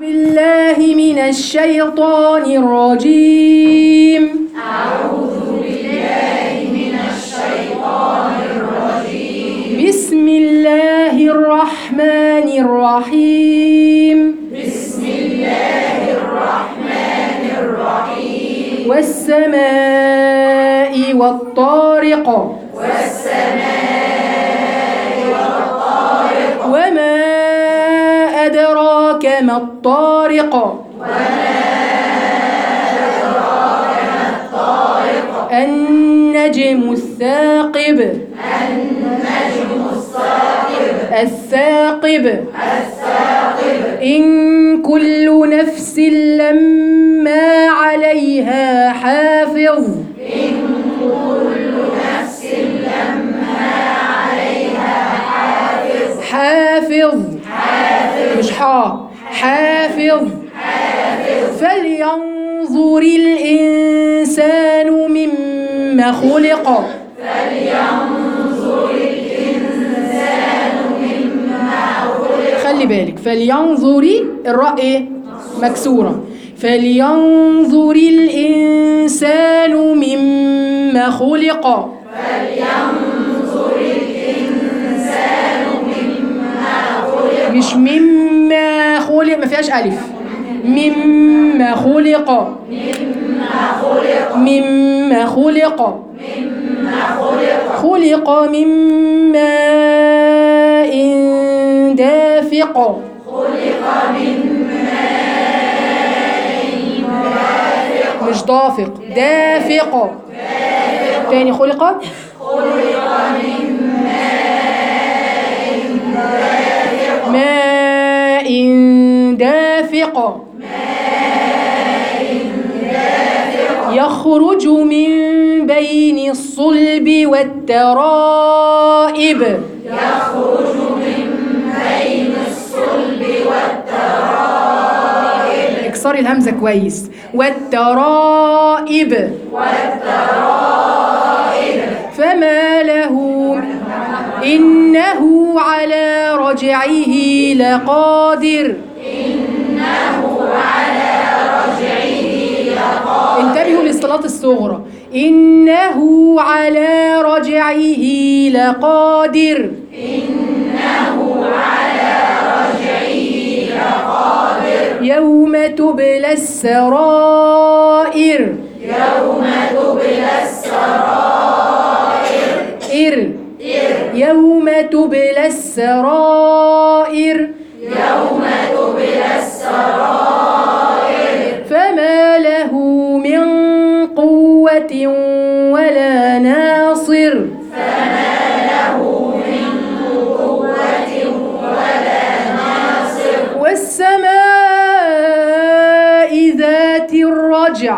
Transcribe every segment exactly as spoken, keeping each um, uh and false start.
بالله من الشيطان الرجيم. أعوذ بالله من الشيطان الرجيم. بسم الله الرحمن الرحيم. بسم الله الرحمن الرحيم. والسماء والطارق. والسماء والطارق. وما أدراك ما الطارق. وما أدراك ما الطارق. النجم الثاقب. النجم الثاقب. الثاقب. الثاقب. إن كل نفس لما عليها حافظ. إن كل نفس لما عليها حافظ. حافظ. حافظ. مش حا حافظ. حافظ. فلينظر الإنسان مما خلق. فلينظر الإنسان مما خلق. خلي بالك، فلينظر الراء ايه؟ مكسورة. فلينظر الإنسان مما خلق. فلينظر الإنسان مما خلق. مش مما خلق، ما فيهاش ألف. مما خلق. مما خلق. مما خلق. مما خلق. خلق من ماء دافق. خلق من ماء دافق. مش دافق، دافق. دافق. تاني خلق. خلق من ماء دافق. ماء دافق. يخرج من بين الصلب والترائب. يخرج من بين الصلب والترائب. اكسري الهمزة كويس. والترائب. والترائب. فما له إنه على رجعه لقادر. إنه على رجعه لقادر. انتبهوا للصلاة الصغرى. إنه على رجعه لقادر. إنه على رجعه لقادر. يوم تبلى السرائر. يوم تبلى السرائر. إر. إر. يوم تبلى السرائر. يوم تبلى السرائر. فما له من قوة ولا ناصر. فما له من قوة ولا ناصر. والسماء ذات الرجع.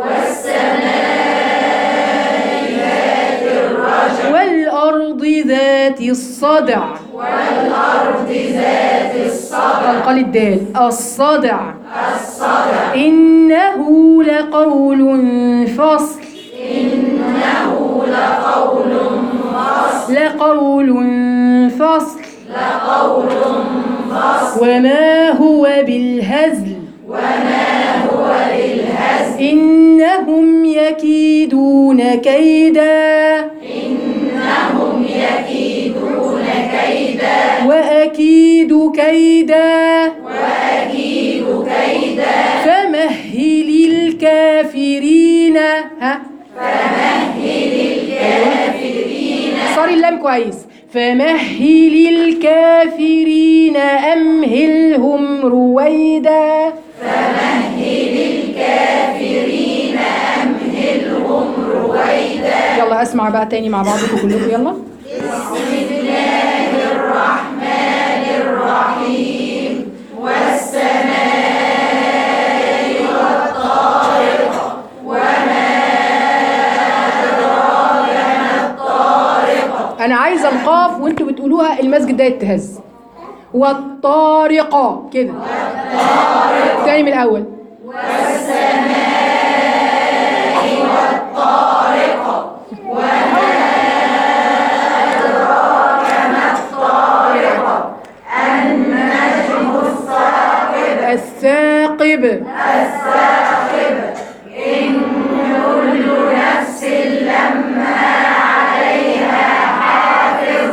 والسماء ذات الرجع. والأرض ذات الصدع. والأرض ذات الصدع. قال الدال الصدع. الصدع. إنه لقول فصل. إنه لقول فصل. لقول فصل. لقول فصل. وما هو بالهزل. وما هو بالهزل. إنهم يكيدون كيدا. إنهم يكيدون كيدا. وأكيد كيدا. وأكيد كيدا. فمهل الكافرين. ها فمهل الكافرين. صار اللام كويس. فمهل الكافرين أمهلهم رويدا. فمهل الكافرين أمهلهم رويدا. يلا اسمع بقى تاني مع بعضكم كلكم. يلا. بسم الله الرحمن الرحيم. والسماء والطارق. وما أدراك ما الطارق. أنا عايزة القاف وأنتوا بتقولوها المسجد ده يتهز. والطارق كده. والطارق. تاني من الأول. والسماء والطارق. وما أدراك ما الطارق. النجم الثاقب. الثاقب. الثاقب. إن كل نفس لما عليها حافظ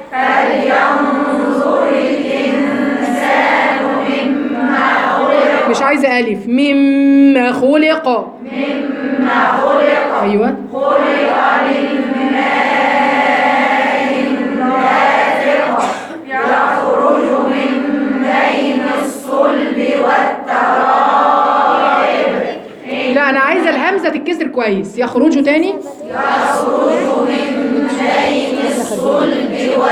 فلينظر الإنسان مما خلق. مش عايزة ألف. مما خلق. مما خلق. أيوة. خلق من ماء دافق يخرج من بين الصلب والترائب. لا أنا عايزة الهمزة تتكسر كويس. يخرجوا تاني. يخرج من بين الصلب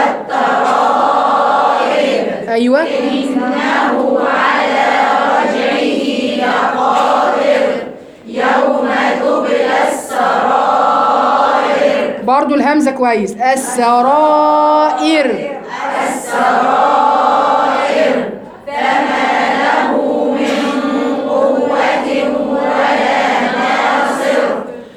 والترائب. أيوة. إنه على رجعه لقادر يوم تبلى السرائر. برضو الهمزة كويس. السرائر. السرائر. فما له من قوة ولا ناصر.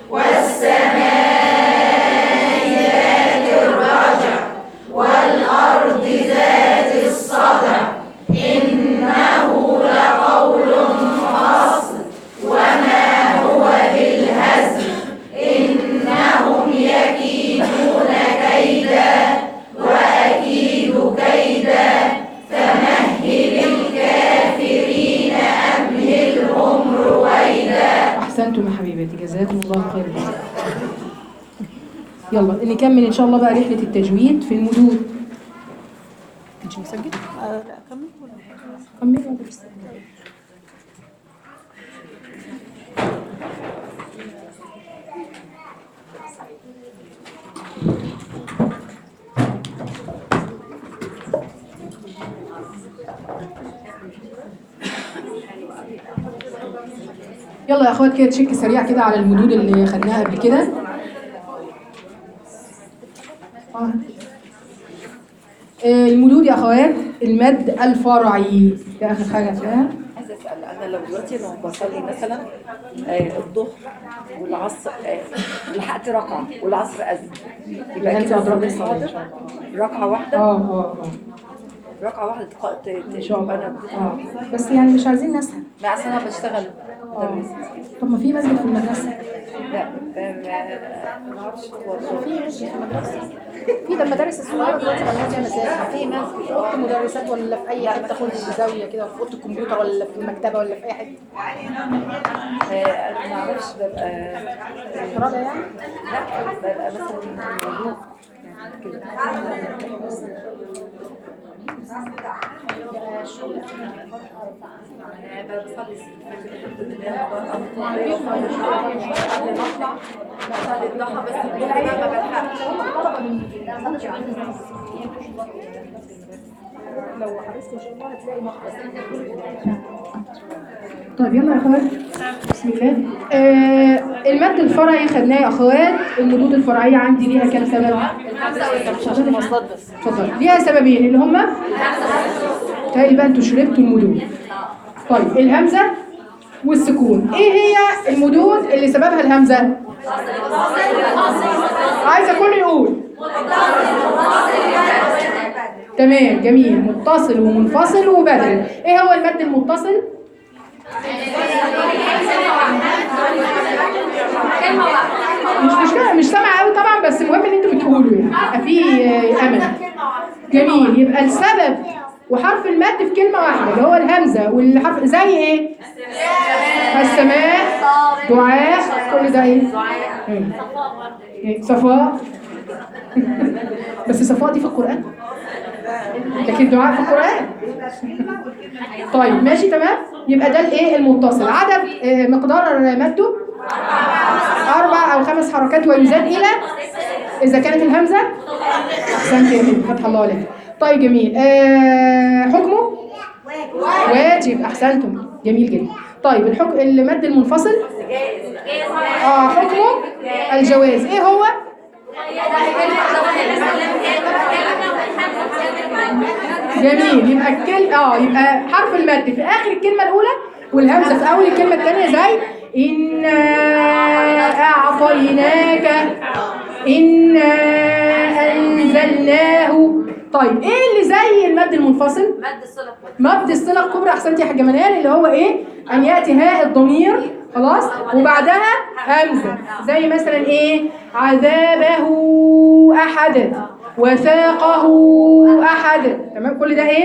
والسماء ذات الرجع والأرض ذات الصدع إنه لقول فصل وما هو بالهزل إنهم يكيدون كيدا وأكيد كيدا فمهل الكافرين أمهلهم رويدا. أحسنتم يا حبيباتي، جزاكم الله خير. يلا نكمل إن شاء الله بقى رحلة التجويد في المدود. مش مسجل؟ آه لا كمل. كمل. يلا يا اخوات كده تشيك سريع كده على المدود اللي خدناها قبل كده. آه. المدود يا اخوات المد الفرعي ده اخر حاجه فيها. عايزه اسال انا لو دلوقتي لو بصلي مثلا آه الظهر والعصر آه لحقت ركعه والعصر اذن يبقى انت كده هتضربي الظهر الصلاه ان حاضر شاء الله. ركعه واحده. اه اه اه ركعه واحده تق- ت- ان شاء الله. انا اه بس يعني مش عايزين نسهل. لا اصل انا بشتغل مدرسه. طب ما في مسجد في المدرسه. لا آه، ما ما اعرفش هو في مسجد في المدرسه. في ده المدارس الصغيره دلوقتي بقى فيها مساجد. في مسجد في اوضه المدرسات ولا في اي حته خد زاويه كده في اوضه الكمبيوتر ولا في المكتبه ولا في اي حته. آه، انا ما اعرفش ببقى فرادة يعني؟ لا ببقى مثلا موجود يعني كده. انا بصلي الفجر الحمد لله قبل ما اطلع بصلي الضحى بس الظهر ده ما بلحقش. لو حرصت ان شاء الله هتلاقي مخرج. طيب يلا يا اخوات بسم الله. آه المد الفرعي خدناه يا اخوات. المدود الفرعيه عندي ليها كام سبب؟ مش عشان المواصلات بس. اتفضل. ليها سببين اللي هما تهيألي بقى انتوا شربتوا المدود. طيب الهمزه والسكون. ايه هي المدود اللي سببها الهمزه؟ عايزه كله يقول. تمام جميل. متصل ومنفصل وبدل. ايه هو المد المتصل؟ مش مشكله مش سامعه قوي طبعا بس المهم ان انتوا بتقولوا يعني يبقى في امل. جميل. يبقى السبب وحرف المد في كلمه واحده اللي هو الهمزه والحرف زي ايه؟ السماء دعاء كل ده ايه؟ ايه صفاء. بس صفاء دي في القرآن لكن دعاء في القرآن. طيب ماشي تمام. يبقى ده الايه المتصل. عدد آه مقدار مده اربع او خمس حركات ويزاد الى اذا كانت الهمزه. احسنت يا بنت فتح الله عليك. طيب جميل. آه حكمه واجب. احسنتم جميل جدا. طيب الحكم المد المنفصل اه حكمه الجواز. ايه هو؟ جميل. يبقى الكل اه يبقى حرف المد في اخر الكلمه الاولى والهمزه في اول الكلمه الثانيه زي إنا أعطيناك إنا أنزلناه طيب ايه اللي زي المد المنفصل؟ مد الصلة مد الصلة الكبرى. احسنتي يا حاجة منال، اللي هو ايه؟ ان ياتي هاء الضمير خلاص وبعدها همزة، زي مثلا ايه؟ عذابه احد، وساقه احد. تمام، كل ده ايه؟